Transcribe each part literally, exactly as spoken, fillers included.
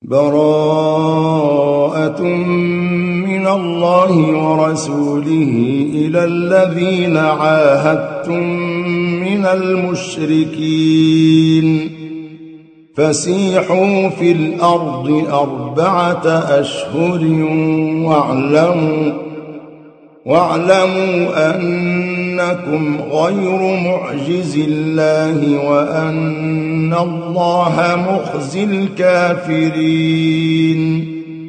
براءة من الله ورسوله إلى الذين عاهدتم من المشركين فسيحوا في الأرض أربعة أشهر واعلموا واعلموا أنكم غير معجز الله وأن الله مخزي الكافرين.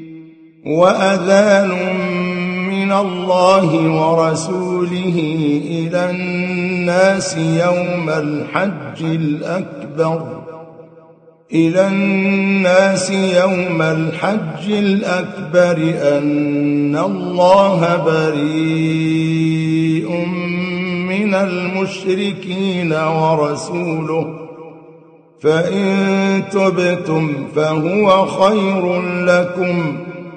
وأذان من الله ورسوله إلى الناس يوم الحج الأكبر إلى الناس يوم الحج الأكبر أن الله بريء من المشركين ورسوله فإن تبتم فهو خير لكم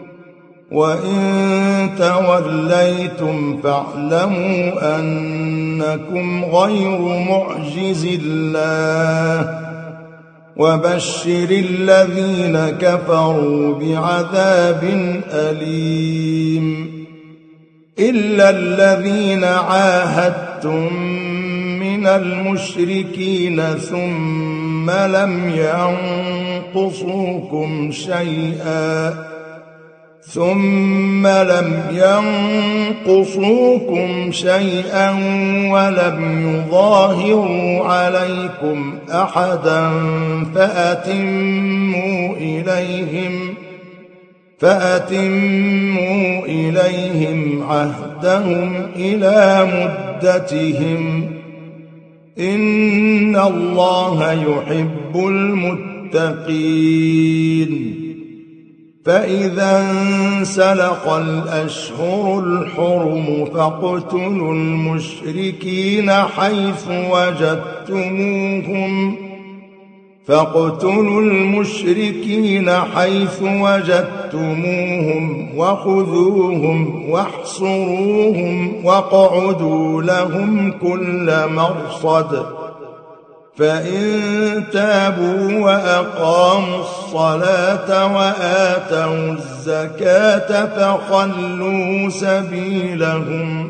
وإن توليتم فاعلموا أنكم غير معجز الله وبشر الذين كفروا بعذاب أليم. إلا الذين عاهدتم من المشركين ثم لم ينقصوكم شيئا ثم لم ينقصوكم شيئا ولم يظاهروا عليكم أحدا فأتموا إليهم فأتموا إليهم عهدهم إلى مدتهم إن الله يحب المتقين. فإذا انسلخ الأشهر الحرم فاقتلوا المشركين حيث وجدتموهم فاقتلوا المشركين حيث وجدتموهم وخذوهم واحصروهم واقعدوا لهم كل مرصد فإن تابوا وأقاموا الصلاة وآتوا الزكاة فخلوا سبيلهم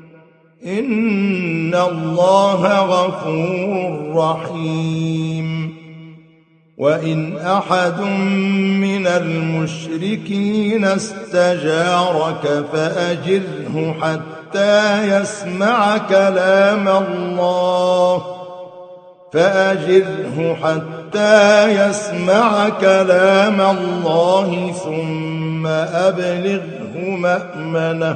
إن الله غفور رحيم. وإن أحد من المشركين استجارك فأجره حتى يسمع كلام الله فأجره حتى يسمع كلام الله ثم أبلغه مأمنه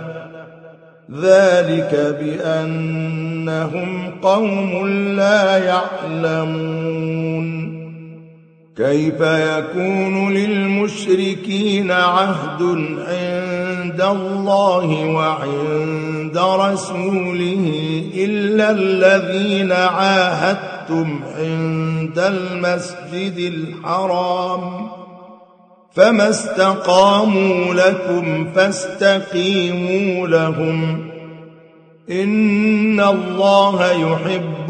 ذلك بأنهم قوم لا يعلمون. كيف يكون للمشركين عهد عند الله وعند رسوله إلا الذين عاهدتم عند المسجد الحرام فما استقاموا لكم فاستقيموا لهم إن الله يحب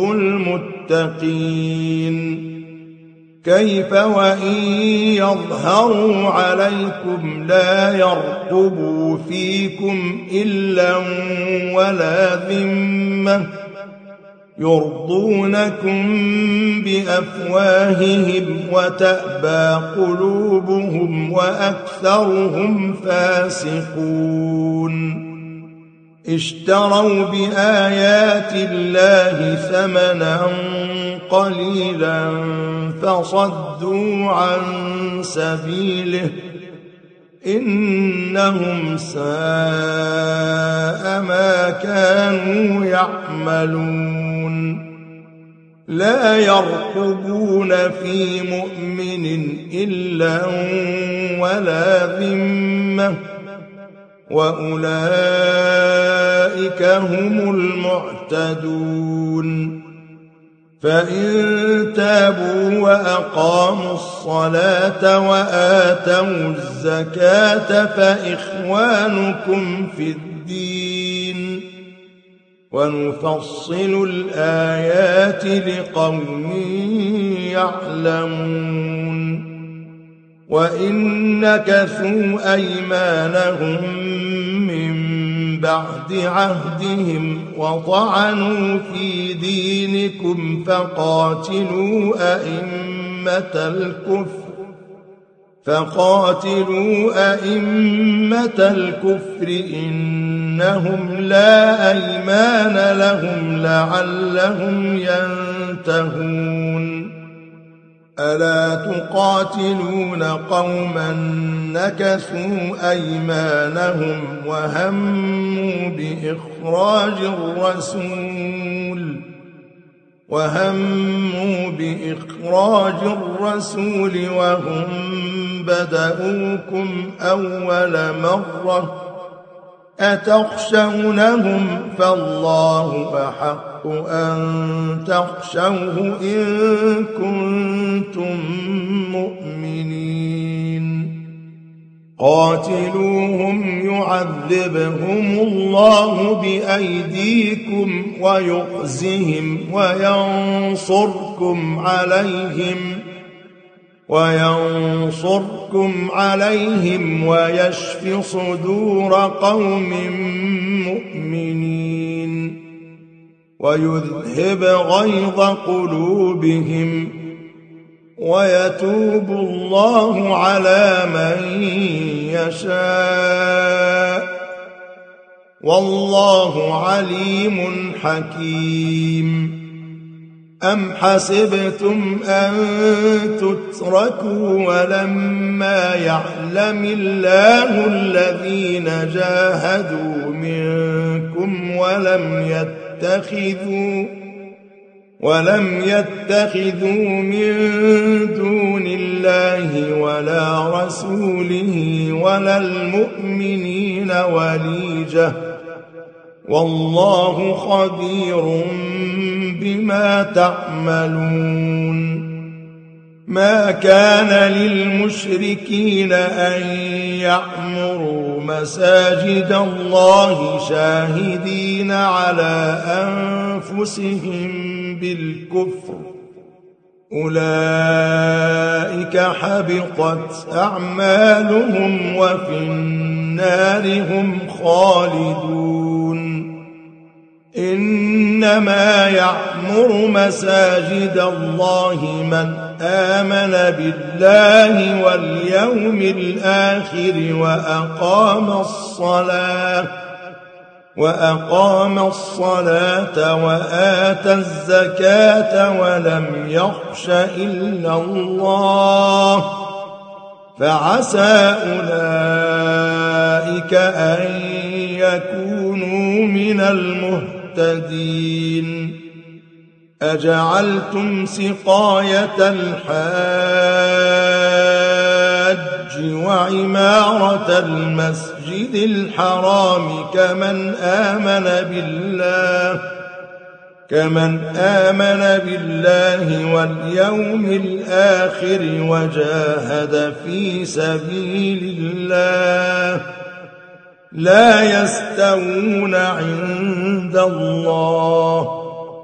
المتقين. كيف وإن يظهروا عليكم لا يرقبوا فيكم إلا ولا ذمة يرضونكم بأفواههم وتأبى قلوبهم وأكثرهم فاسقون. اشتروا بآيات الله ثمنا قليلا فصدوا عن سبيله إنهم ساء ما كانوا يعملون. لا يرقبون في مؤمن إلا ولا ذمة وأولئك هم المعتدون. فإن تابوا وأقاموا الصلاة وآتوا الزكاة فإخوانكم في الدين ونفصل الآيات لقوم يعلمون. وإن نكثوا أيمانهم من بعد عهدهم وطعنوا في دينكم فقاتلوا أئمة الكفر فقاتلوا أئمة الكفر إنهم لا أيمان لهم لعلهم ينتهون ألا تقاتلون قوما نكثوا أيمانهم وهموا بإخراج الرسول وهموا بإخراج الرسول وهم بدؤوكم أول مرة أتخشونهم فالله أحق أن تخشوه إن كنتم مؤمنين قاتلوهم يعذبهم الله بأيديكم ويخزهم وينصركم عليهم وينصركم عليهم ويشف صدور قوم مؤمنين ويذهب غيظ قلوبهم ويتوب الله على من يشاء والله عليم حكيم أم حسبتم أن تتركوا ولما يعلم الله الذين جاهدوا منكم ولم يتخذوا ولم يتخذوا من دون الله ولا رسوله ولا المؤمنين وليجة والله خبير بما تعملون ما كان للمشركين أن يعمروا مساجد الله شاهدين على أنفسهم بالكفر أولئك حبطت أعمالهم وفي النار هم خالدون إنما يعمر مساجد الله من آمن بالله واليوم الآخر وأقام الصلاة وأقام الصلاة وآتى الزكاة ولم يخش إلا الله فعسى أولئك أن يكونوا من المهتدين أجعلتم سقاية الحاج وعمارة المسجد الحرام كمن آمن بالله كمن آمن بالله واليوم الآخر وجاهد في سبيل الله لا يستوون عند الله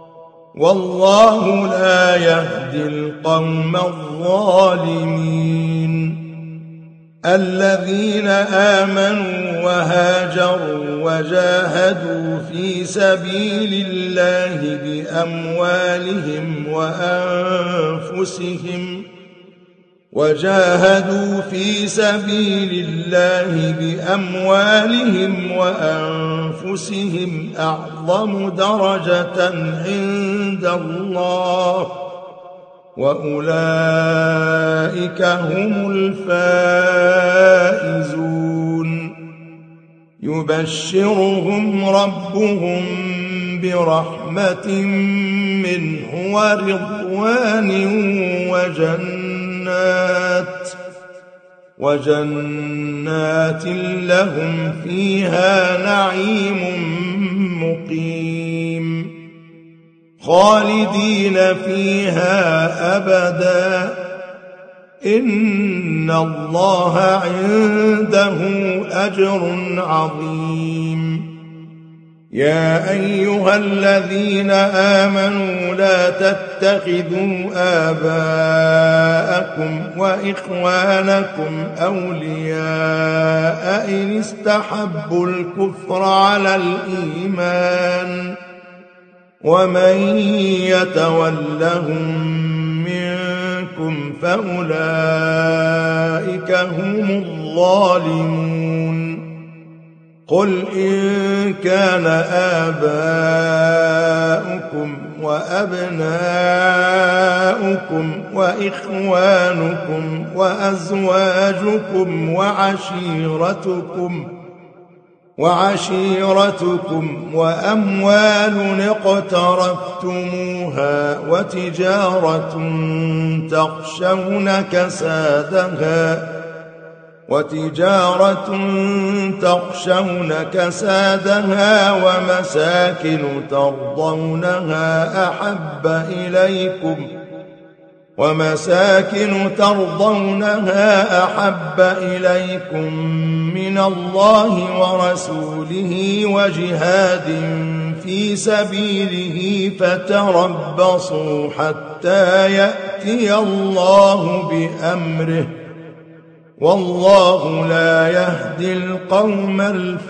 والله لا يهدي القوم الظالمين الذين آمنوا وهاجروا وجاهدوا في سبيل الله بأموالهم وأنفسهم وجاهدوا في سبيل الله بأموالهم وأنفسهم أعظم درجة عند الله وأولئك هم الفائزون يبشرهم ربهم برحمة منه ورضوان وجنات وجنات لهم فيها نعيم مقيم خالدين فيها أبدا إن الله عنده أجر عظيم يا أيها الذين آمنوا لا تتخذوا آباءكم وإخوانكم أولياء إن استحبوا الكفر على الإيمان ومن يتولهم منكم فأولئك هم الظالمون قل إن كان آباؤكم وأبناؤكم وإخوانكم وأزواجكم وعشيرتكم وعشيرتكم وأموال اقترفتموها وتجارة تخشون كسادها وتجارة تخشون كسادها ومساكن ترضونها أحب إليكم ومساكن ترضونها أحب إليكم من الله ورسوله وجهاد في سبيله فتربصوا حتى يأتي الله بأمره والله لا يهدي القوم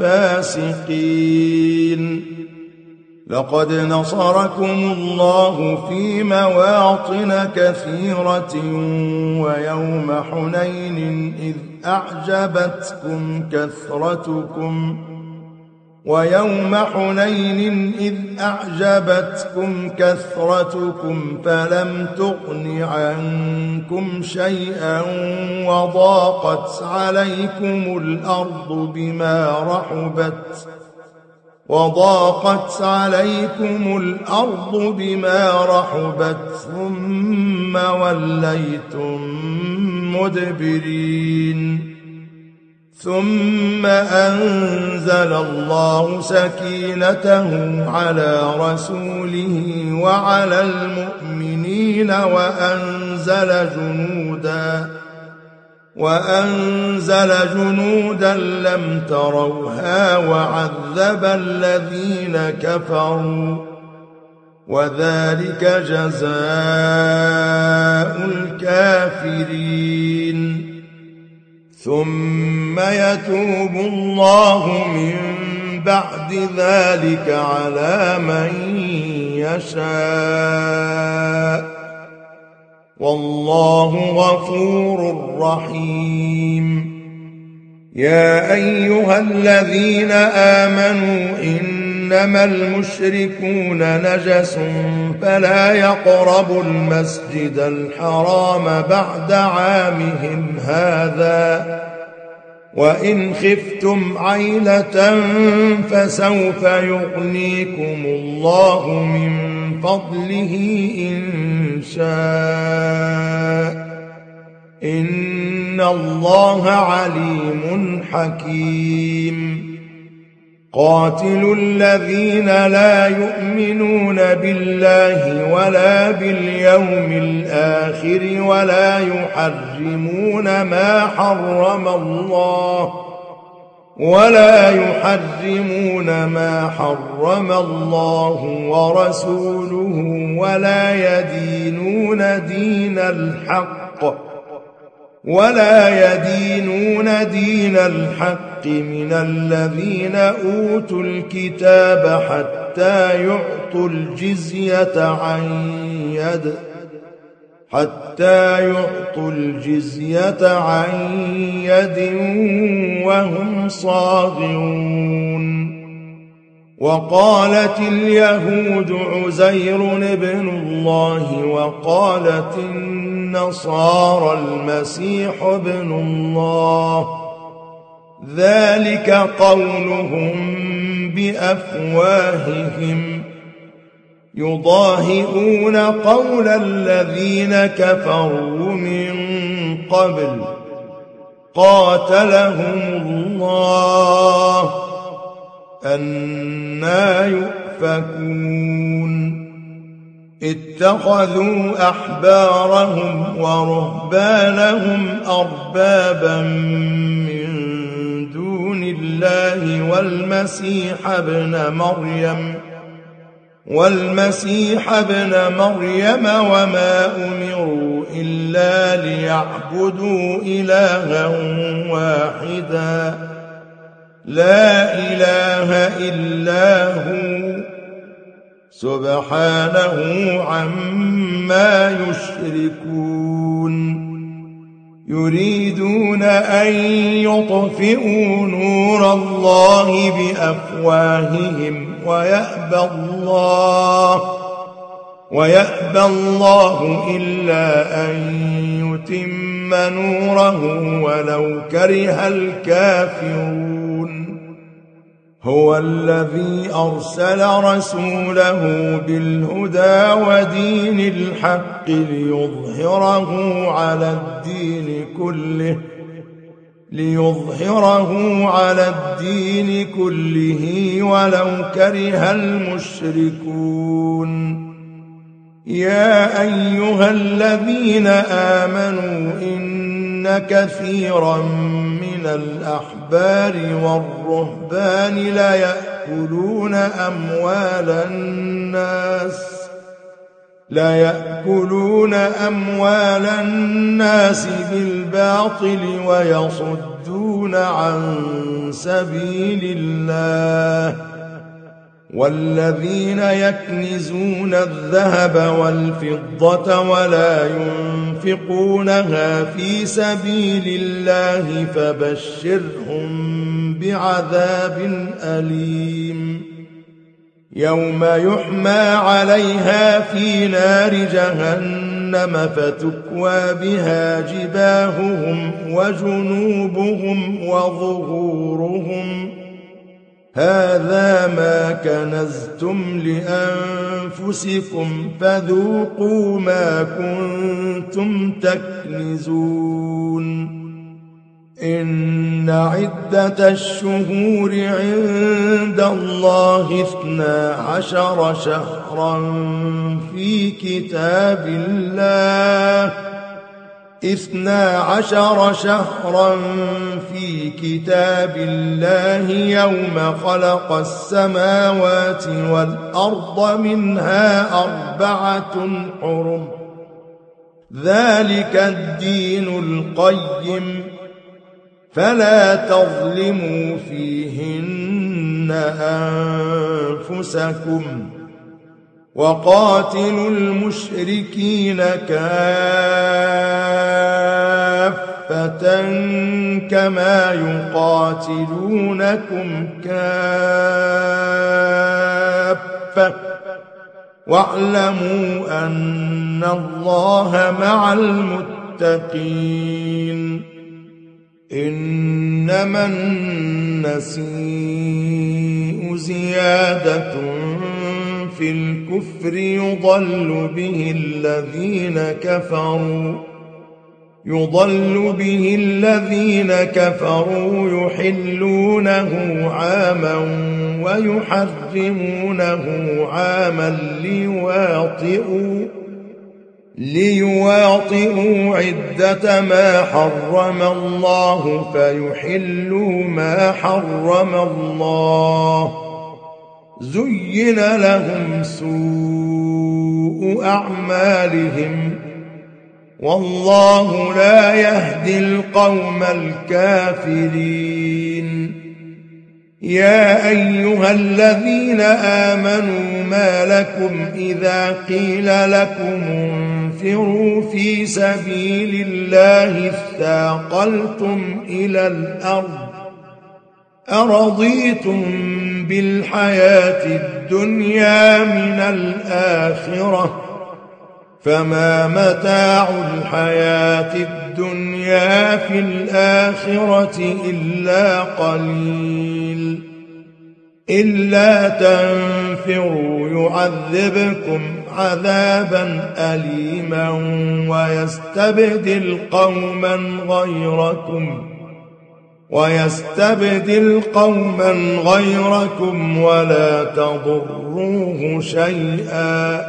الفاسقين لقد نصركم الله في مواطن كثيرة ويوم حنين إذ أعجبتكم كثرتكم ويوم حنين إذ أعجبتكم كثرتكم فلم تغن عنكم شيئا وضاقت عليكم الأرض بما رحبت وضاقت عليكم الأرض بما رحبت ثم وليتم مدبرين ثم أنزل الله سكينته على رسوله وعلى المؤمنين وأنزل جنودا وأنزل جنودا لم تروها وعذب الذين كفروا وذلك جزاء الكافرين ثم يتوب الله من بعد ذلك على من يشاء والله غفور رحيم يا أيها الذين آمنوا إنما المشركون نجس فلا يقربوا المسجد الحرام بعد عامهم هذا وإن خفتم عيلة فسوف يغنيكم الله من فضله إن شاء إن الله عليم حكيم قاتلوا الذين لا يؤمنون بالله ولا باليوم الآخر ولا يحرمون ما حرم الله ولا يحرمون ما حرم الله ورسوله ولا يدينون دين الحق ولا يدينون دين الحق من الذين أوتوا الكتاب حتى يعطوا الجزية عن يد حتى يعطوا الجزية عن يد وهم صاغرون وقالت اليهود عزير ابن الله وقالت النصارى المسيح ابن الله ذلك قولهم بأفواههم يضاهئون قول الذين كفروا من قبل قاتلهم الله أنى يؤفكون اتخذوا أحبارهم ورهبانهم أربابا من دون الله الله والمسيح ابن مريم والمسيح ابن مريم وما أمروا إلا ليعبدوا إلها واحدا لا إله إلا هو سبحانه عما يشركون يريدون أن يطفئوا نور الله بأفواههم ويأبى الله ويأبى الله إلا أن يتم نوره ولو كره الكافرون هو الذي أرسل رسوله بالهدى ودين الحق ليظهره على الدين كله ليظهره على الدين كله ولو كره المشركون يا أيها الذين آمنوا إن كثيرا من الأحبار والرهبان لا يأكلون أموال الناس لا يأكلون أموال الناس بالباطل ويصدون عن سبيل الله والذين يكنزون الذهب والفضة ولا ينفقونها في سبيل الله فبشرهم بعذاب أليم يوم يحمى عليها في نار جهنم فتكوى بها جباههم وجنوبهم وظهورهم هذا ما كنزتم لأنفسكم فذوقوا ما كنتم تكنزون إن عدة الشهور عند الله اثنا عشر شهرا في كتاب الله اثنا عشر شهرا في كتاب الله يوم خلق السماوات والأرض منها أربعة حرم ذلك الدين القيم فلا تظلموا فيهن أنفسكم وقاتلوا المشركين كافة كما يقاتلونكم كافة واعلموا أن الله مع المتقين إنما النسيء زيادة في الكفر يضل به الذين كفروا يضل به الذين كفروا يحلونه عاما ويحرمونه عاما ليواطئوا ليواطئوا عدة ما حرم الله فيحلوا ما حرم الله زين لهم سوء أعمالهم والله لا يهدي القوم الكافرين يا أيها الذين آمنوا ما لكم إذا قيل لكم انفروا في سبيل الله اثاقلتم إلى الأرض أرضيتم بالحياة الدنيا من الآخرة فما متاع الحياة الدنيا في الآخرة إلا قليل إلا تنفروا يعذبكم عذابا أليما ويستبدل قوما غيركم ويستبدل قوما غيركم ولا تضروه شيئا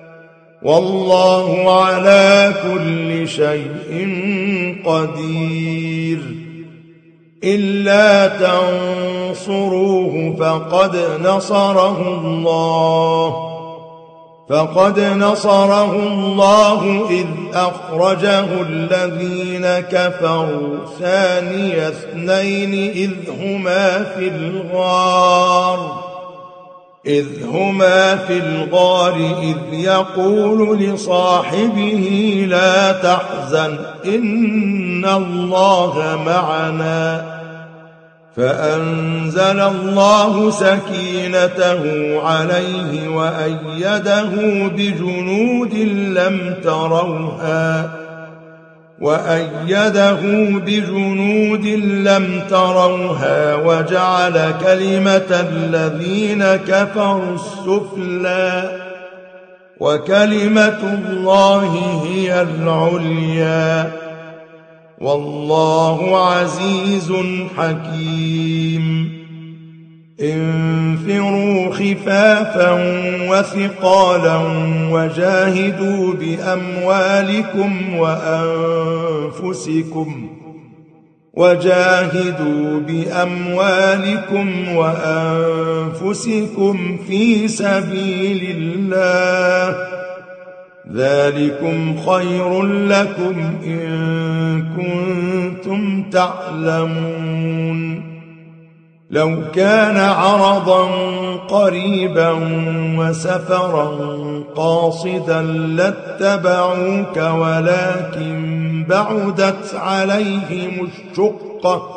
والله على كل شيء قدير إلا تنصروه فقد نصره الله فقد نصره الله إذ أخرجه الذين كفروا ثاني اثنين إذ هما في الغار إذ هما في الغار إذ يقول لصاحبه لا تحزن إن الله معنا فأنزل الله سكينته عليه وأيده بجنود لم تروها وأيده بجنود لم تروها وجعل كلمة الذين كفروا السفلى وكلمة الله هي العليا والله عزيز حكيم انفروا خفافا وثقالا وجاهدوا بأموالكم وأنفسكم وجاهدوا بأموالكم وأنفسكم في سبيل الله ذلكم خير لكم إن كنتم تعلمون لو كان عرضا قريبا وسفرا قاصدا لاتبعوك ولكن بعدت عليهم الشقة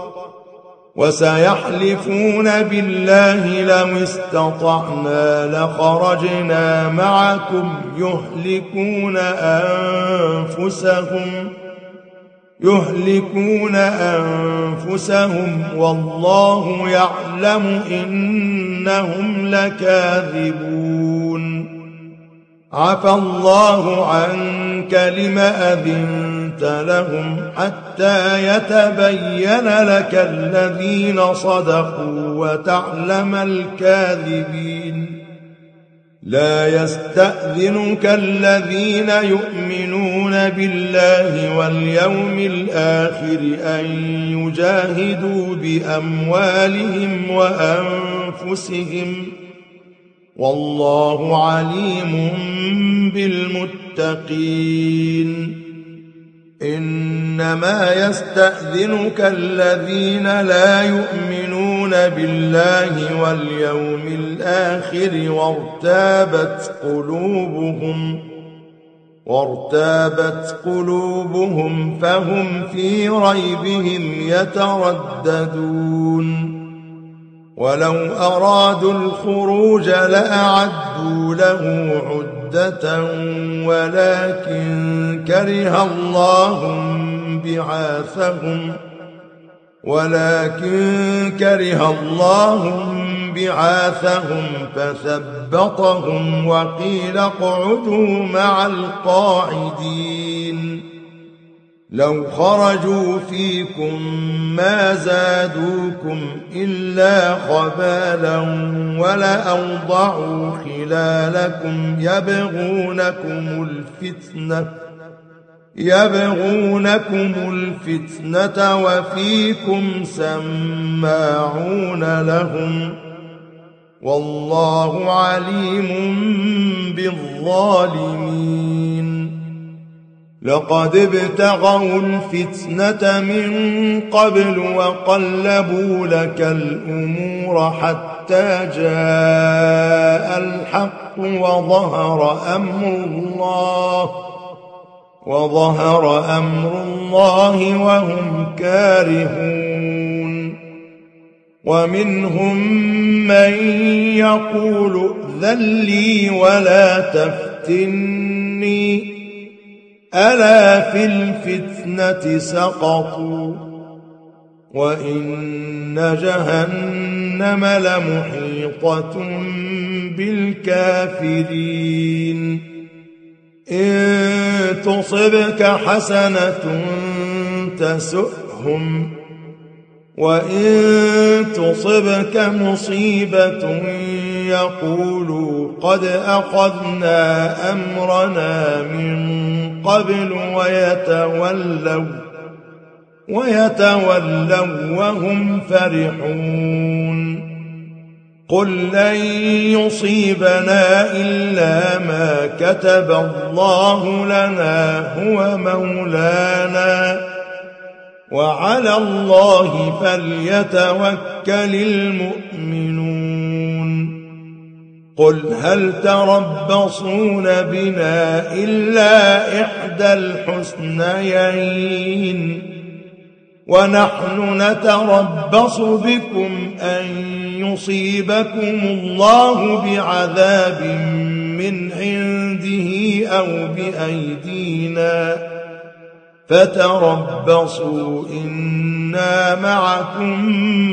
وسيحلفون بالله لو استطعنا لخرجنا معكم يهلكون أنفسهم يهلكون أنفسهم والله يعلم إنهم لكاذبون عفى الله عنك لم أذنت لهم حتى يتبين لك الذين صدقوا وتعلم الكاذبين لا يستأذنك الذين يؤمنون بالله واليوم الآخر أن يجاهدوا بأموالهم وأنفسهم والله عليم بالمتقين إنما يستأذنك الذين لا يؤمنون بالله واليوم الآخر وارتابت قلوبهم وارتابت قلوبهم فهم في ريبهم يترددون ولو أرادوا الخروج لأعدوا له عدة ولكن كره الله بعاثهم ولكن كره الله بعاثهم فثبطهم وقيل اقعدوا مع القاعدين لو خرجوا فيكم ما زادوكم إلا خبالا ولأوضعوا خلالكم يبغونكم الفتنة يبغونكم الفتنة وفيكم سماعون لهم والله عليم بالظالمين لقد ابتغوا الفتنة من قبل وقلبوا لك الأمور حتى جاء الحق وظهر أمر الله وظهر أمر الله وهم كارهون ومنهم من يقول ائذن لي ولا تفتني ألا في الفتنة سقطوا وإن جهنم لمحيطة بالكافرين إن تصبك حسنة تسؤهم وإن تصبك مصيبة يقولوا قد أخذنا أمرنا من قبل ويتولوا ويتولوا وهم فرحون قل لن يصيبنا إلا ما كتب الله لنا هو مولانا وعلى الله فليتوكل المؤمنون قل هل تربصون بنا إلا إحدى الحسنيين ونحن نتربص بكم أن يصيبكم الله بعذاب من عنده أو بأيدينا فتربصوا إنا معكم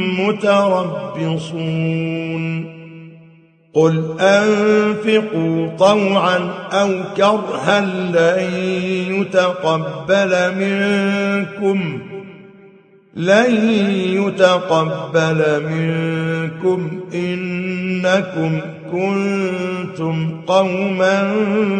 متربصون قل أنفقوا طوعا أو كرها لن يتقبل منكم لن يتقبل منكم إنكم كنتم قوما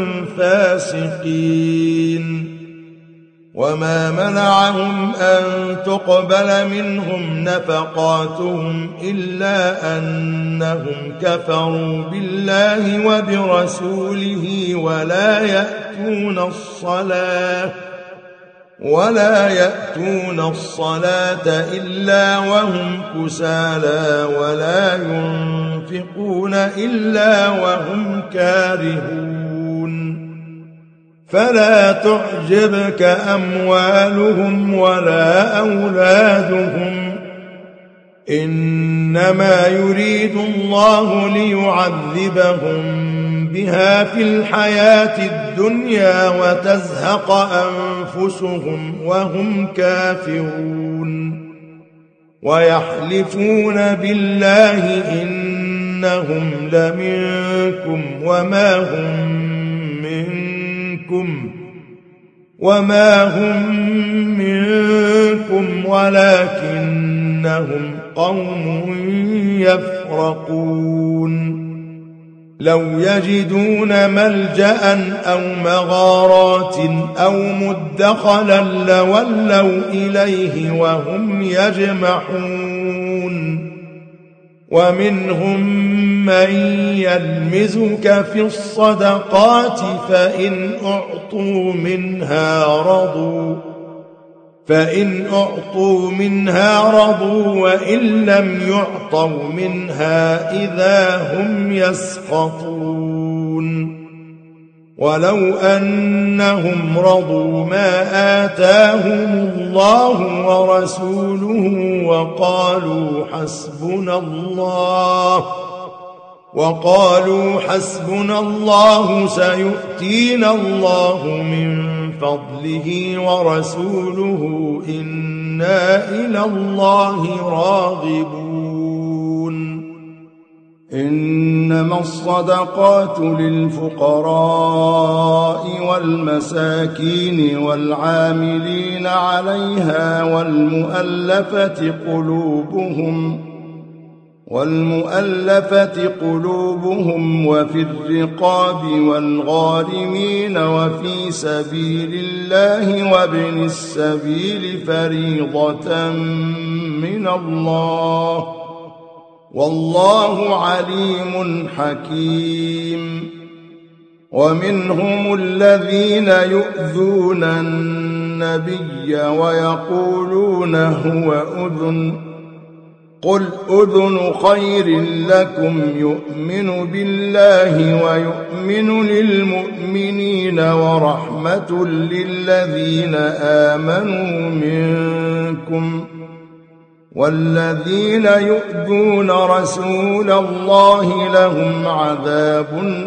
فاسقين وما منعهم أن تقبل منهم نفقاتهم إلا أنهم كفروا بالله وبرسوله ولا يأتون الصلاة ولا يأتون الصلاة إلا وهم كسالى ولا ينفقون إلا وهم كارهون فلا تعجبك أموالهم ولا أولادهم إنما يريد الله ليعذبهم بها في الحياة الدنيا وتزهق أنفسهم وهم كافرون ويحلفون بالله إنهم لمنكم وما هم منكم وما هم منكم ولكنهم قوم يفرقون لو يجدون ملجأ أو مغارات أو مدخلا لولوا إليه وهم يجمحون ومنهم من يلمزك في الصدقات فإن أعطوا منها رضوا فإن أعطوا منها رضوا وإن لم يعطوا منها إذا هم يسخطون ولو أنهم رضوا ما آتاهم الله ورسوله وقالوا حسبنا الله وقالوا حسبنا الله سيؤتينا الله من فضله ورسوله إنا إلى الله راغبون إنما الصدقات للفقراء والمساكين والعاملين عليها والمؤلفة قلوبهم والمؤلفة قلوبهم وفي الرقاب والغارمين وفي سبيل الله وابن السبيل فريضة من الله والله عليم حكيم ومنهم الذين يؤذون النبي ويقولون هو أذن قل أذن خير لكم يؤمن بالله ويؤمن للمؤمنين ورحمة للذين آمنوا منكم والذين يؤذون رسول الله لهم عذاب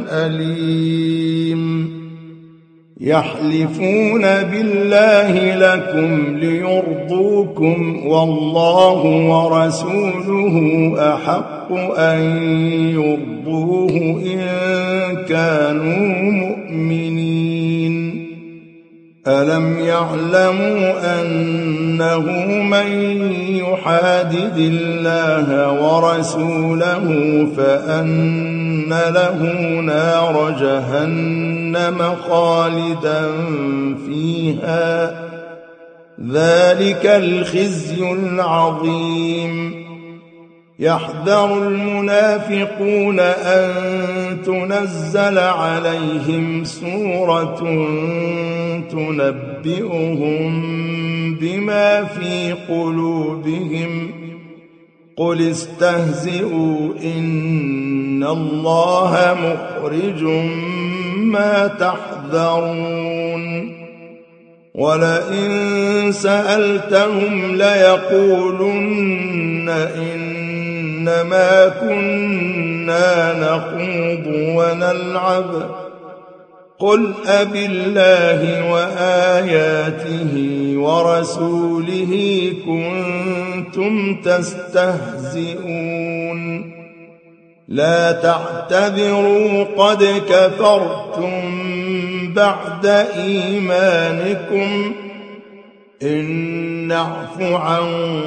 أليم يحلفون بالله لكم ليرضوكم والله ورسوله أحق أن يرضوه إن كانوا مؤمنين ألم يعلموا أنه من يحادد الله ورسوله فأن له نار جهنم خالدا فيها ذلك الخزي العظيم. يحذر المنافقون أن تنزل عليهم سورة تنبئهم بما في قلوبهم قل استهزئوا إن الله مخرج ما تحذرون. ولئن سألتهم ليقولن إنما كنا نخوض ونلعب قل أبالله وآياته ورسوله كنتم تستهزئون لا تعتذروا قد كفرتم بعد إيمانكم إن نعف عن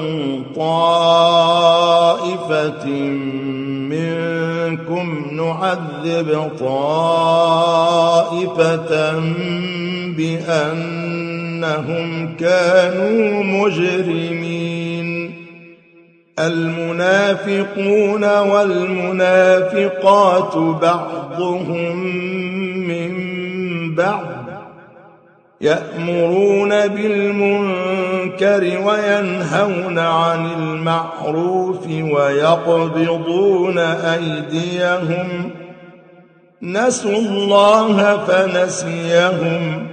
طائفة منكم نعذب طائفة بأنهم كانوا مجرمين. المنافقون والمنافقات بعضهم من بعض يأمرون بالمنكر وينهون عن المعروف ويقبضون أيديهم نسوا الله فنسيهم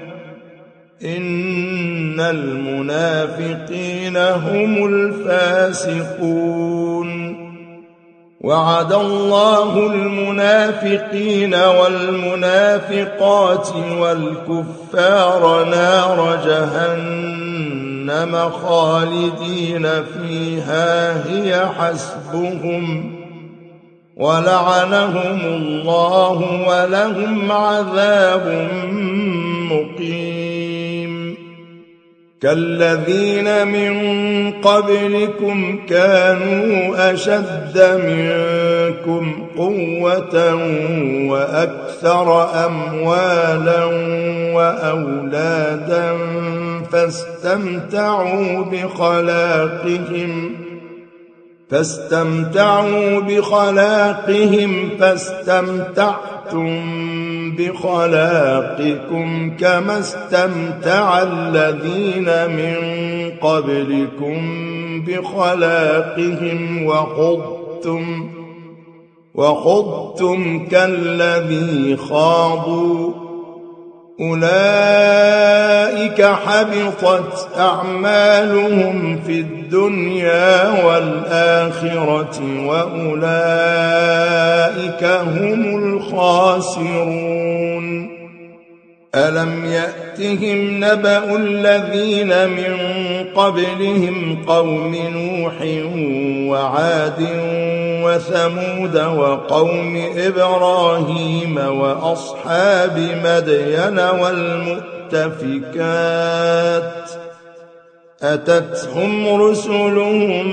إن المنافقين هم الفاسقون. وعد الله المنافقين والمنافقات والكفار نار جهنم خالدين فيها هي حسبهم ولعنهم الله ولهم عذاب مقيم. كالذين من قبلكم كانوا أشد منكم قوة وأكثر أموالا وأولادا فاستمتعوا بخلاقهم فاستمتعوا بخلاقهم فاستمتعتم بخلاقكم كما استمتع الذين من قبلكم بخلاقهم وخضتم وخضتم كالذي خاضوا أولئك حبطت أعمالهم في الدنيا والآخرة وأولئك هم الخاسرون. ألم يأتهم نبأ الذين من قبلهم قوم نوح وعاد وثمود وقوم إبراهيم وأصحاب مدين والمؤتفكات أتتهم رسلهم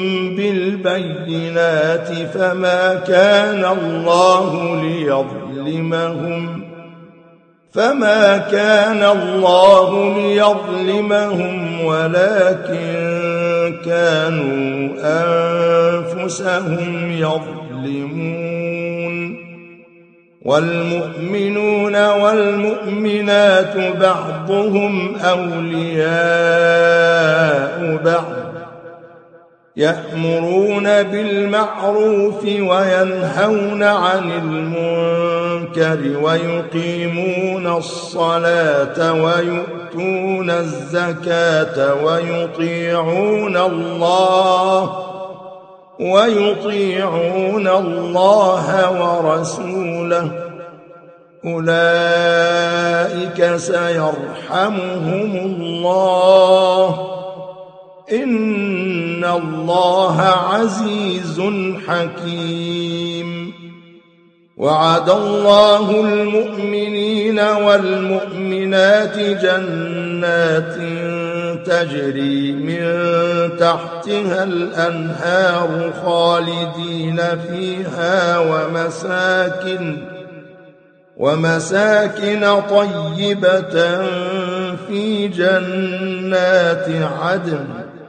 بالبينات فما كان الله ليظلمهم فما كان الله ليظلمهم ولكن كانوا أنفسهم يظلمون. والمؤمنون والمؤمنات بعضهم أولياء بعض يأمرون بالمعروف وينهون عن المنكر ويقيمون الصلاة ويؤتون الزكاة ويطيعون الله ويطيعون الله ورسوله أولئك سيرحمهم الله إن الله عزيز حكيم. وعد الله المؤمنين والمؤمنات جنات تجري من تحتها الأنهار خالدين فيها ومساكن ومساكن طيبة في جنات عدن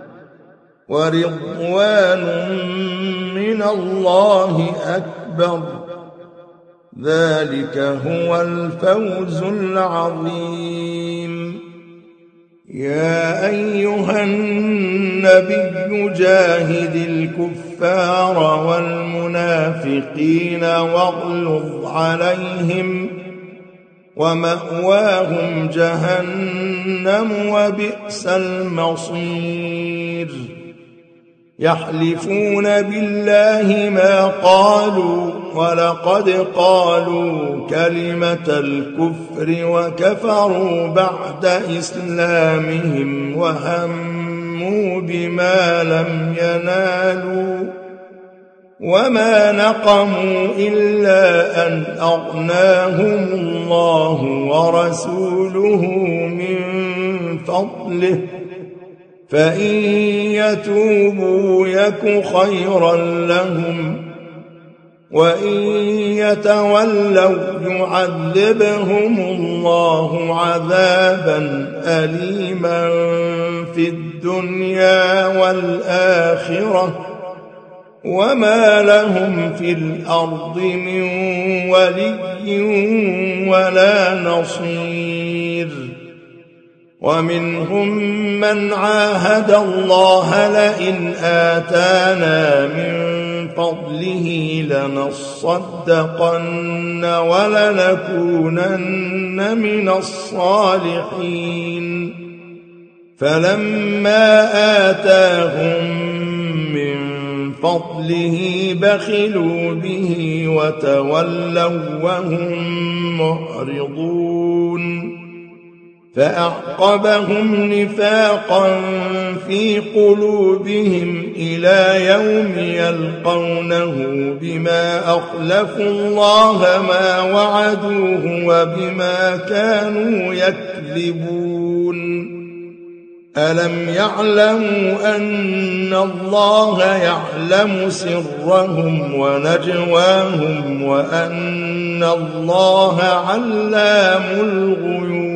ورضوان من الله أكبر ذلك هو الفوز العظيم. يا أيها النبي جاهد الكفار والمنافقين واغلظ عليهم ومأواهم جهنم وبئس المصير. يحلفون بالله ما قالوا ولقد قالوا كلمة الكفر وكفروا بعد إسلامهم وهموا بما لم ينالوا وما نقموا إلا أن أغناهم الله ورسوله من فضله فإن يتوبوا يك خيرا لهم وإن يتولوا يعذبهم الله عذابا أليما في الدنيا والآخرة وما لهم في الأرض من ولي ولا نصير. ومنهم من عاهد الله لئن آتانا من فضله لنصدقن ولنكونن من الصالحين فلما آتاهم من فضله بخلوا به وتولوا وهم معرضون فأعقبهم نفاقا في قلوبهم إلى يوم يلقونه بما أخلفوا الله ما وعدوه وبما كانوا يكذبون. ألم يعلموا أن الله يعلم سرهم ونجواهم وأن الله علام الغيوب.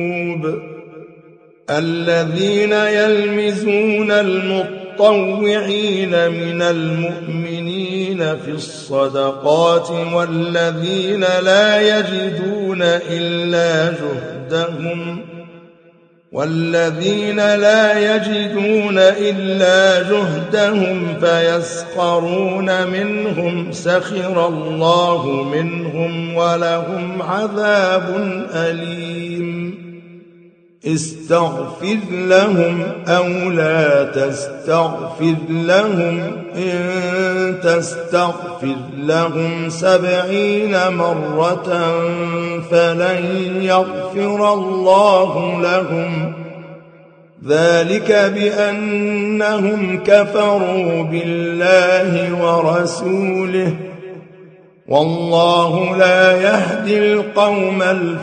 الذين يلمزون المطوعين من المؤمنين في الصدقات والذين لا يجدون إلا جهدهم والذين لا يجدون إلا جهدهم فيسخرون منهم سخر الله منهم ولهم عذاب أليم. استغفر لهم أو لا تستغفر لهم إن تستغفر لهم سبعين مرة فلن يغفر الله لهم ذلك بأنهم كفروا بالله ورسوله والله لا يهدي القوم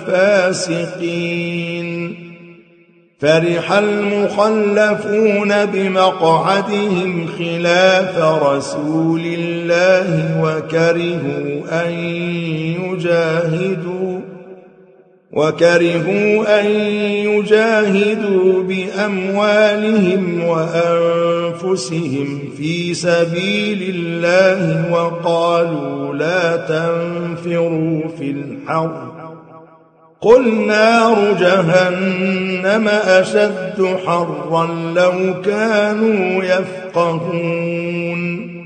الفاسقين. فرح المخلفون بمقعدهم خلاف رسول الله وكرهوا أن يجاهدوا وكرهوا أن يجاهدوا بأموالهم وأنفسهم في سبيل الله وقالوا لا تنفروا في الحر قل نار جهنم أشد حرا لو كانوا يفقهون.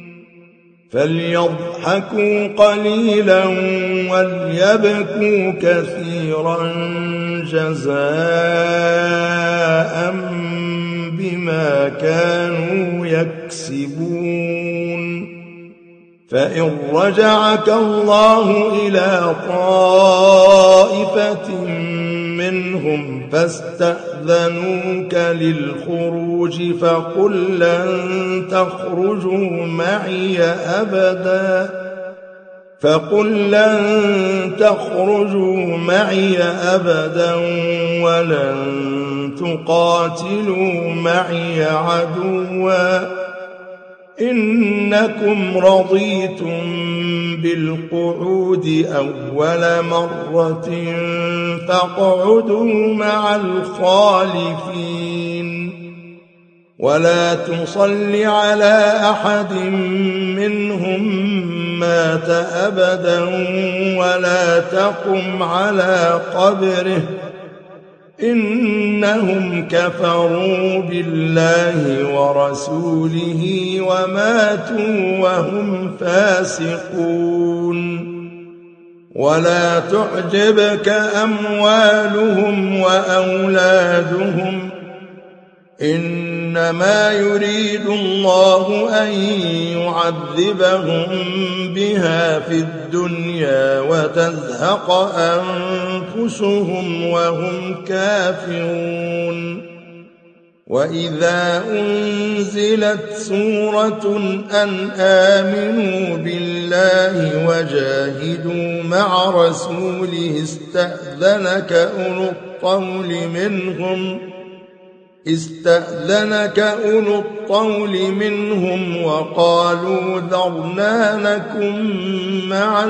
فليضحكوا قليلا وليبكوا كثيرا جزاء بما كانوا يكسبون. فإن رجعك الله إلى طائفة منهم فاستأذنوك للخروج فقل لن تخرجوا معي أبدا فقل لن تخرجوا معي أبدا ولن تقاتلوا معي عدوا إنما إنكم رضيتم بالقعود أول مرة فاقعدوا مع الخالفين ولا تصل على أحد منهم مات أبدا ولا تقم على قبره إنهم كفروا بالله ورسوله وماتوا وهم فاسقون ولا تعجبك أموالهم وأولادهم إنما يريد الله أن يعذبهم بها في الدنيا وتزهق أنفسهم وهم كافرون وإذا أنزلت سورة أن آمنوا بالله وجاهدوا مع رسوله استأذنك أولو الطول منهم استأذنك أولو الطول منهم وقالوا ذرنا نكن مع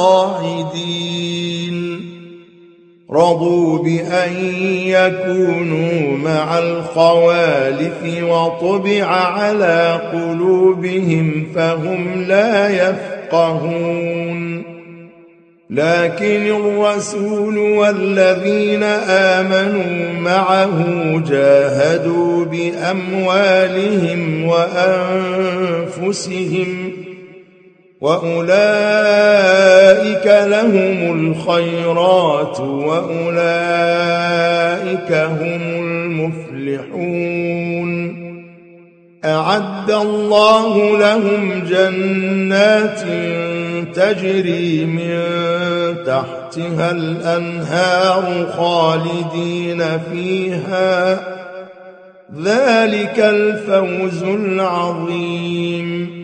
القاعدين رضوا بأن يكونوا مع الخوالف وطبع على قلوبهم فهم لا يفقهون لكن الرسول والذين آمنوا معه جاهدوا بأموالهم وأنفسهم وأولئك لهم الخيرات وأولئك هم المفلحون أعد الله لهم جنات تجري من تحتها الأنهار خالدين فيها ذلك الفوز العظيم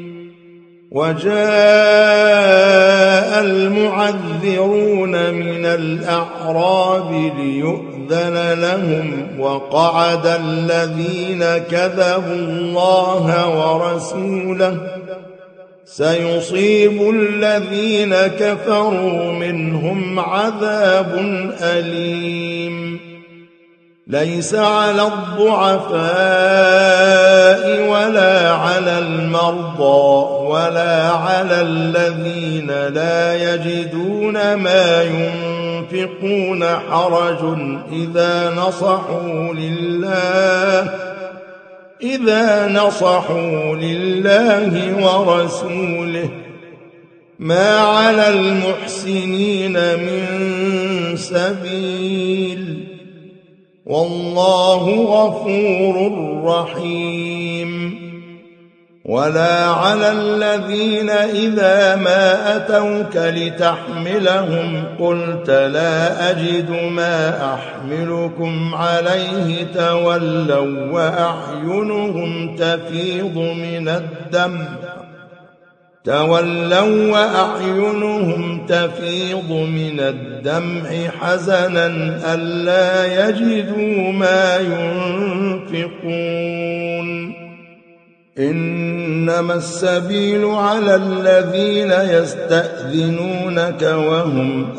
وجاء المعذرون من الأعراب ليؤذن لهم وقعد الذين كذبوا الله ورسوله سيصيب الذين كفروا منهم عذاب أليم ليس على الضعفاء ولا على المرضى ولا على الذين لا يجدون ما ينفقون حرج إذا نصحوا لله إذا نصحوا لله ورسوله ما على المحسنين من سبيل والله غفور رحيم ولا على الذين إذا ما أتوك لتحملهم قلت لا أجد ما أحملكم عليه تولوا وأعينهم تفيض من الدمع تولوا وأعينهم تفيض من الدمع حزنا ألا يجدوا ما ينفقون إنما السبيل على الذين يستأذنونك وهم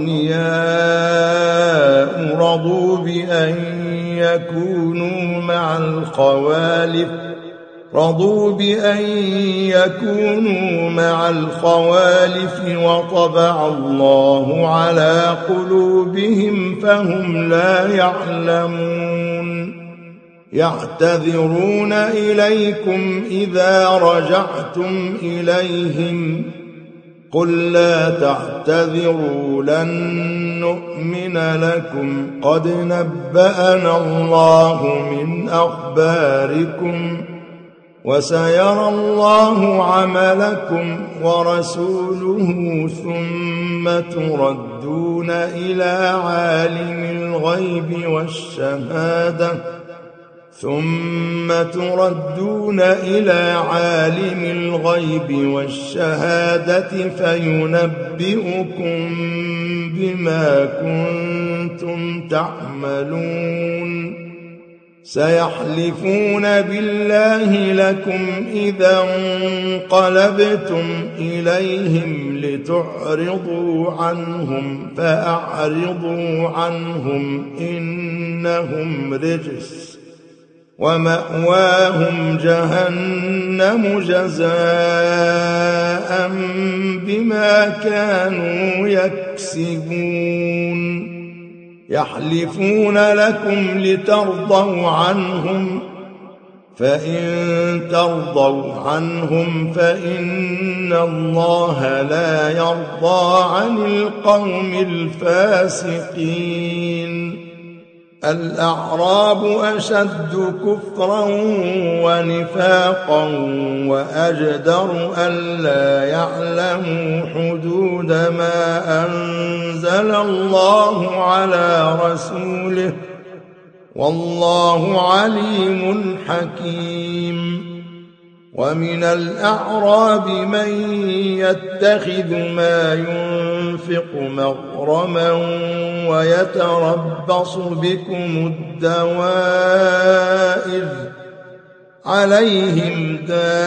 أغنياء رضوا بأن يكونوا مع الخوالف رضوا بأن يكونوا مع الخوالف وطبع الله على قلوبهم فهم لا يعلمون يعتذرون إليكم إذا رجعتم إليهم قل لا تعتذروا لن نؤمن لكم قد نبأنا الله من أخباركم وسيرى الله عملكم ورسوله ثم تردون إلى عالم الغيب والشهادة ثم تردون إلى عالم الغيب والشهادة فينبئكم بما كنتم تعملون سيحلفون بالله لكم إذا انقلبتم إليهم لتعرضوا عنهم فأعرضوا عنهم إنهم رجس ومأواهم جهنم جزاء بما كانوا يكسبون يحلفون لكم لترضوا عنهم فإن ترضوا عنهم فإن الله لا يرضى عن القوم الفاسقين الأعراب أشد كفرا ونفاقا وأجدر ألا يعلموا حدود ما أنزل الله على رسوله والله عليم حكيم ومن الأعراب من يتخذ ما ينفق مغرما ويتربص بكم الدوائر عليهم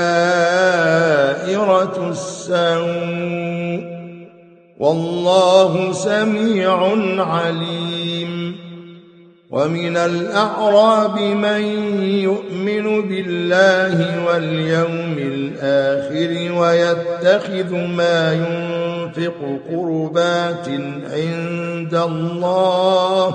دائرة السوء والله سميع عليم ومن الأعراب من يؤمن بالله واليوم الآخر ويتخذ ما ينفق قربات عند الله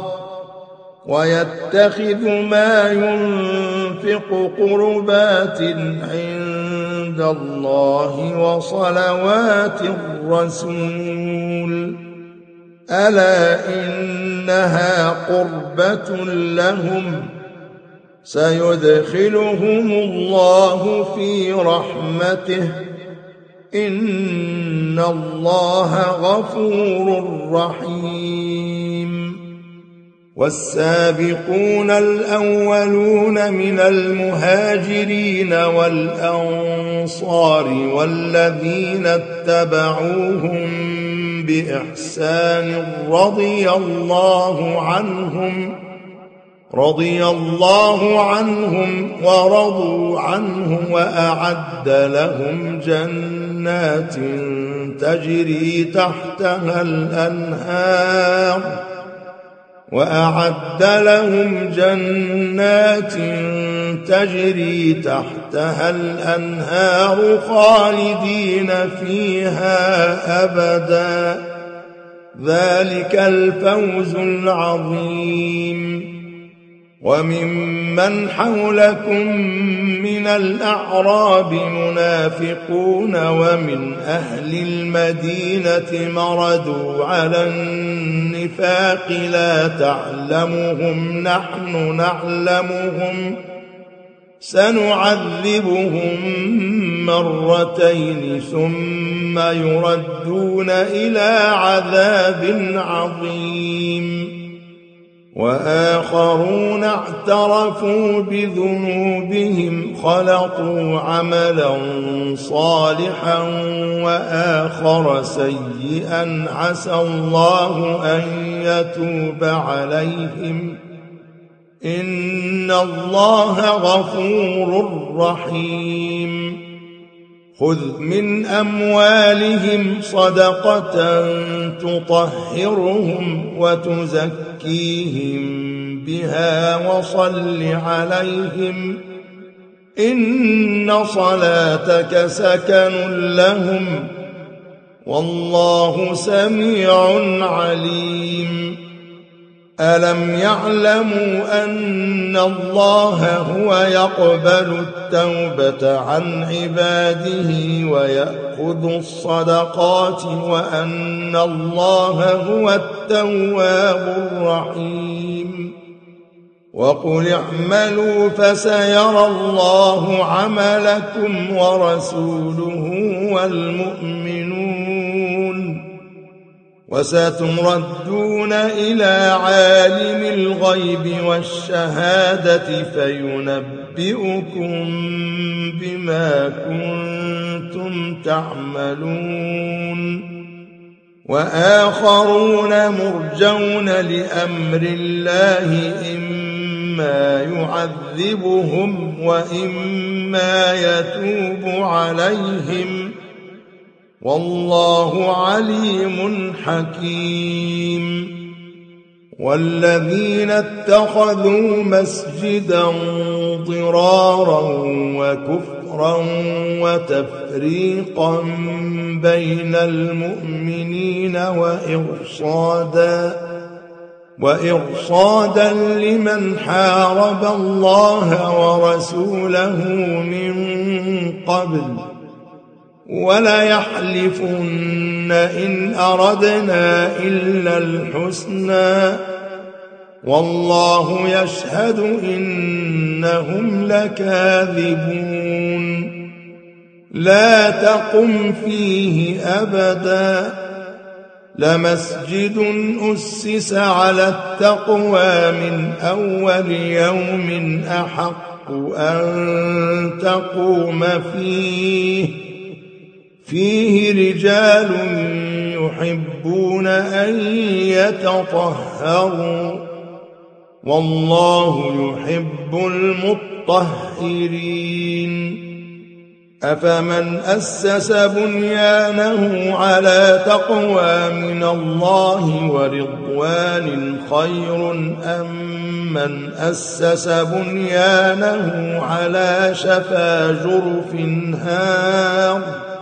ويتخذ ما ينفق قربات عند الله وصلوات الرسول ألا إنها قربة لهم سيدخلهم الله في رحمته إن الله غفور رحيم والسابقون الأولون من المهاجرين والأنصار والذين اتبعوهم بإحسان رضي الله عنهم رضي الله عنهم ورضوا عنه وأعد لهم جنات تجري تحتها الأنهار وأعد لهم جنات تجري تحتها الأنهار خالدين فيها أبدا ذلك الفوز العظيم وممن حولكم من الأعراب منافقون ومن أهل المدينة مردوا على النفاق لا تعلمهم نحن نعلمهم سنعذبهم مرتين ثم يردون إلى عذاب عظيم وآخرون اعترفوا بذنوبهم خلطوا عملا صالحا وآخر سيئا عسى الله أن يتوب عليهم إن الله غفور رحيم خذ من أموالهم صدقة تطهرهم وتزكيهم بها وصل عليهم إن صلاتك سكن لهم والله سميع عليم ألم يعلموا أن الله هو يقبل التوبة عن عباده ويأخذ الصدقات وأن الله هو التواب الرحيم وقل اعملوا فسيرى الله عملكم ورسوله والمؤمنون وستردون إلى عالم الغيب والشهادة فينبئكم بما كنتم تعملون وآخرون مرجون لأمر الله إما إما يعذبهم وإما يتوب عليهم والله عليم حكيم والذين اتخذوا مسجدا ضرارا وكفرا وتفريقا بين المؤمنين وإرصادا وإرصادا لمن حارب الله ورسوله من قبل وليحلفن إن أردنا إلا الحسنى والله يشهد إنهم لكاذبون لا تقم فيه أبدا لمسجد أسس على التقوى من أول يوم أحق أن تقوم فيه فيه رجال يحبون أن يتطهروا والله يحب المطهرين أفمن أسس بنيانه على تقوى من الله ورضوان خير أم من أسس بنيانه على شفا جرف هار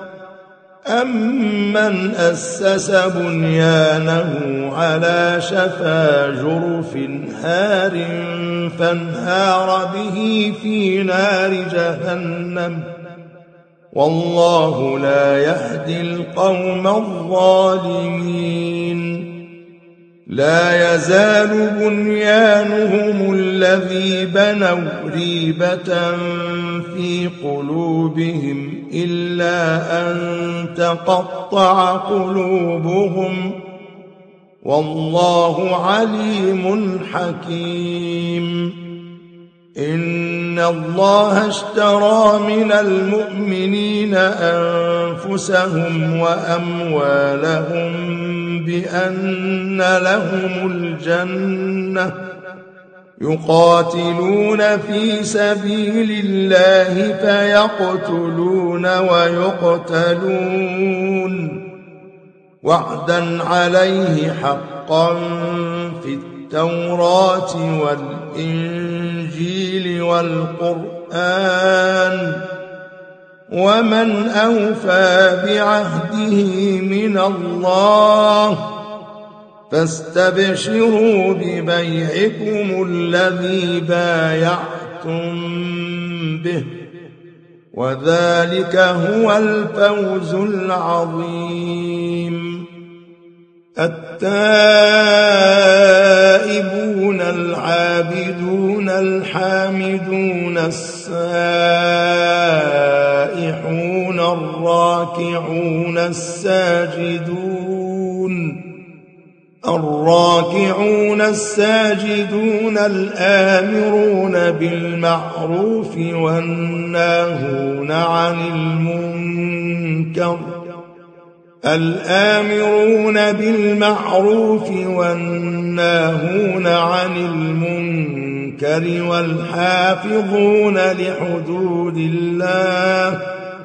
أمن أسس بنيانه على شفا جرف هار فانهار به في نار جهنم والله لا يهدي القوم الظالمين لا يزال بنيانهم الذي بنوا ريبة في قلوبهم إلا أن تقطع قلوبهم والله عليم حكيم إن الله اشترى من المؤمنين أنفسهم وأموالهم بأن لهم الجنة يقاتلون في سبيل الله فيقتلون ويقتلون وعدا عليه حقا في التوراة والإنجيل والقرآن ومن أوفى بعهده من الله فاستبشروا ببيعكم الذي بايعتم به وذلك هو الفوز العظيم التائبون العابدون الحامدون السائحون الراكعون الساجدون الراكعون الساجدون الآمرون بالمعروف والناهون عن المنكر الآمرون بالمعروف والناهون عن المنكر والحافظون لحدود الله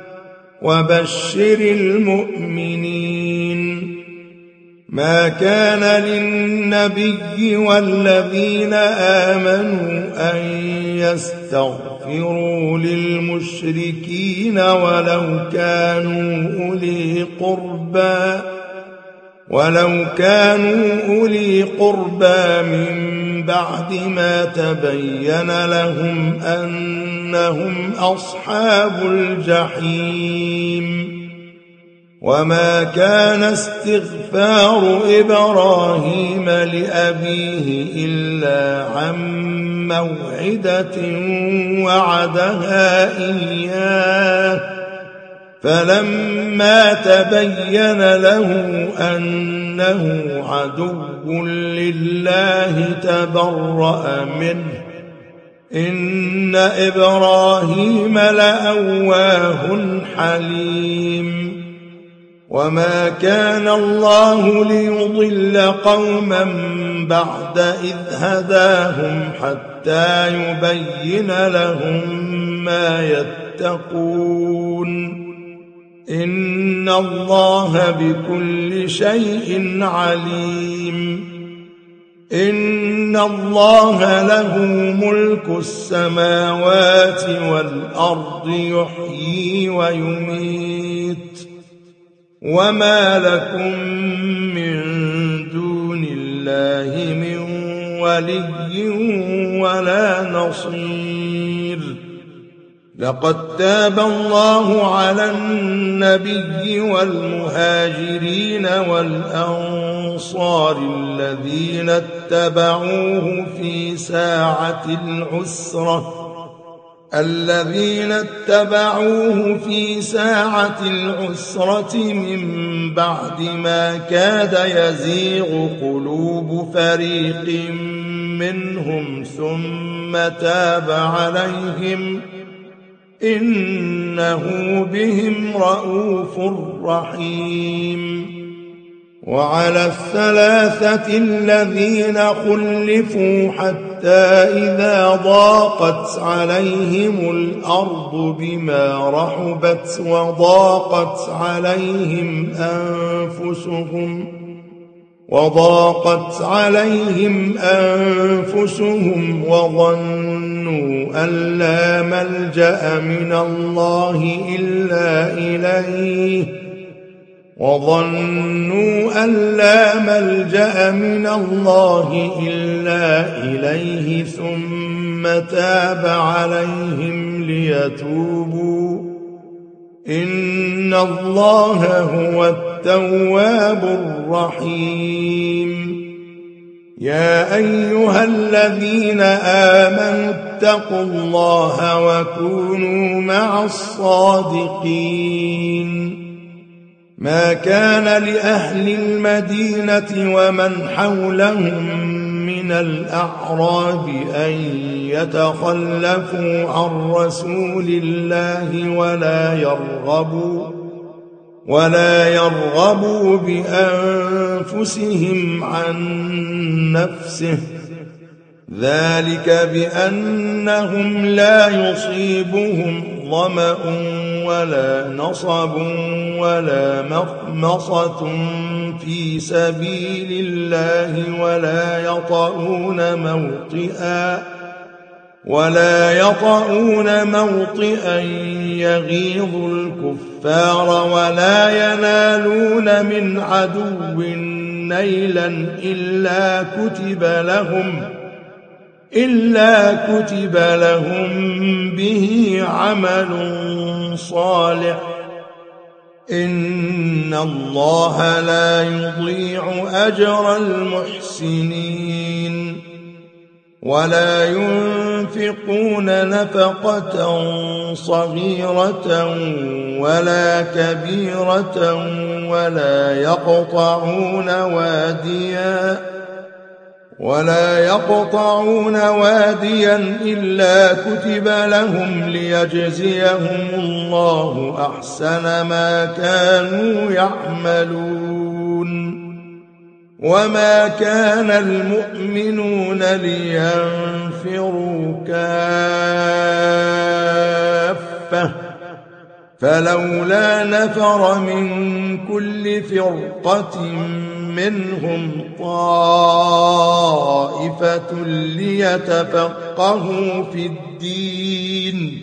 وبشر المؤمنين ما كان للنبي والذين آمنوا أن يستغفروا للمشركين ولو كانوا أولي قربى ولو كانوا أولي قربى من بعد ما تبين لهم أنهم أصحاب الجحيم وما كان استغفار إبراهيم لأبيه إلا عن موعدة وعدها إياه فلما تبين له أنه عدو لله تبرأ منه إن إبراهيم لأواه حليم وما كان الله ليضل قوما بعد إذ هداهم حتى يبين لهم ما يتقون إن الله بكل شيء عليم إن الله له ملك السماوات والأرض يحيي ويميت وما لكم من دون الله من ولي ولا نصير لقد تاب الله على النبي والمهاجرين والأنصار الذين اتبعوه في ساعة العسرة الذين اتبعوه في ساعة العسرة من بعد ما كاد يزيغ قلوب فريق منهم ثم تاب عليهم إنه بهم رءوف رحيم وعلى الثلاثة الذين خلفوا حتى إذا ضاقت عليهم الأرض بما رحبت وضاقت عليهم أنفسهم وضاقت عليهم أنفسهم وظنوا أن لا ملجأ من الله إلا إليه وظنوا أن لا ملجأ من الله إلا إليه ثم تاب عليهم ليتوبوا إن الله هو التواب الرحيم يا أيها الذين آمنوا اتقوا الله وكونوا مع الصادقين ما كان لأهل المدينة ومن حولهم من الأعراب أن يتخلفوا عن رسول الله ولا يرغبوا ولا يرغبوا بأنفسهم عن نفسه ذلك بأنهم لا يصيبهم ظمأ ولا نصب ولا مخمصة في سبيل الله ولا يطؤون موطئا ولا يطؤون موطئا يغيظ الكفار ولا ينالون من عدو نيلا إلا كتب لهم إلا كتب لهم به عمل صالح إن الله لا يضيع أجر المحسنين ولا ينفقون نفقة صغيرة ولا كبيرة ولا يقطعون واديا ولا يقطعون واديا إلا كتب لهم ليجزيهم الله أحسن ما كانوا يعملون وما كان المؤمنون لينفروا كافة فلولا نفر من كل فرقة منهم طائفة ليتفقهوا في الدين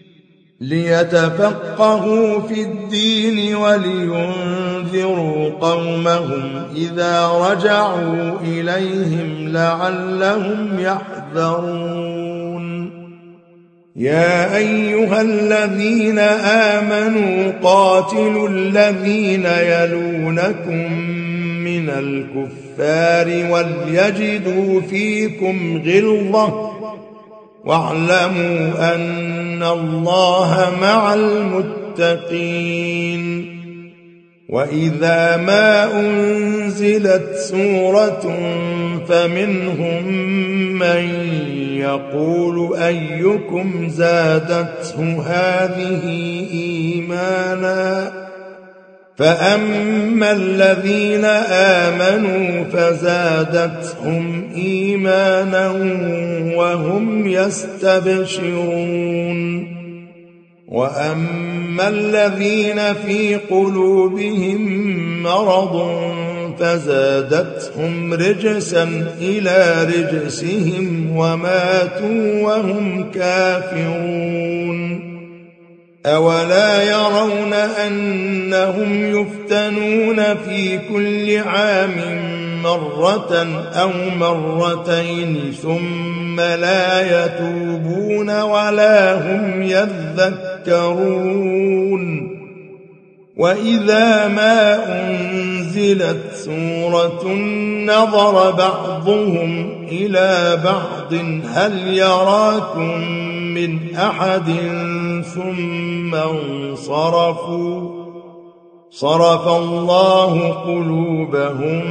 ليتفقهوا في الدين ولينذروا قومهم إذا رجعوا إليهم لعلهم يحذرون يا أيها الذين آمنوا قاتلوا الذين يلونكم من الكفار وليجدوا فيكم غلظة واعلموا أن الله مع المتقين وإذا ما أنزلت سورة فمنهم من يقول أيكم زادته هذه إيمانا فأما الذين آمنوا فزادتهم إيمانا وهم يستبشرون وأما الذين في قلوبهم مرض فزادتهم رجسا إلى رجسهم وماتوا وهم كافرون أولا يرون أنهم يفتنون في كل عام مرة أو مرتين ثم لا يتوبون ولا هم يذكرون وإذا ما أنزلت سورة نظر بعضهم إلى بعض هل يراكم من أحد ثم انصرفوا صرف الله قلوبهم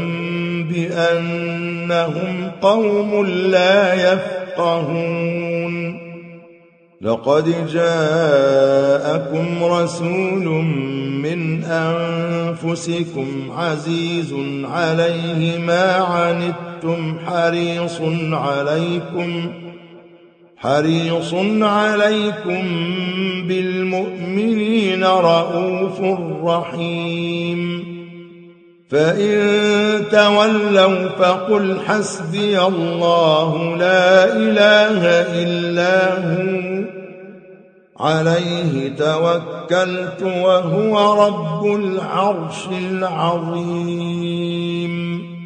بأنهم قوم لا يفقهون لقد جاءكم رسول من أنفسكم عزيز عليه ما عنتم حريص عليكم حريص عليكم بالمؤمنين رؤوف رحيم فإن تولوا فقل حسبي الله لا إله إلا هو عليه توكلت وهو رب العرش العظيم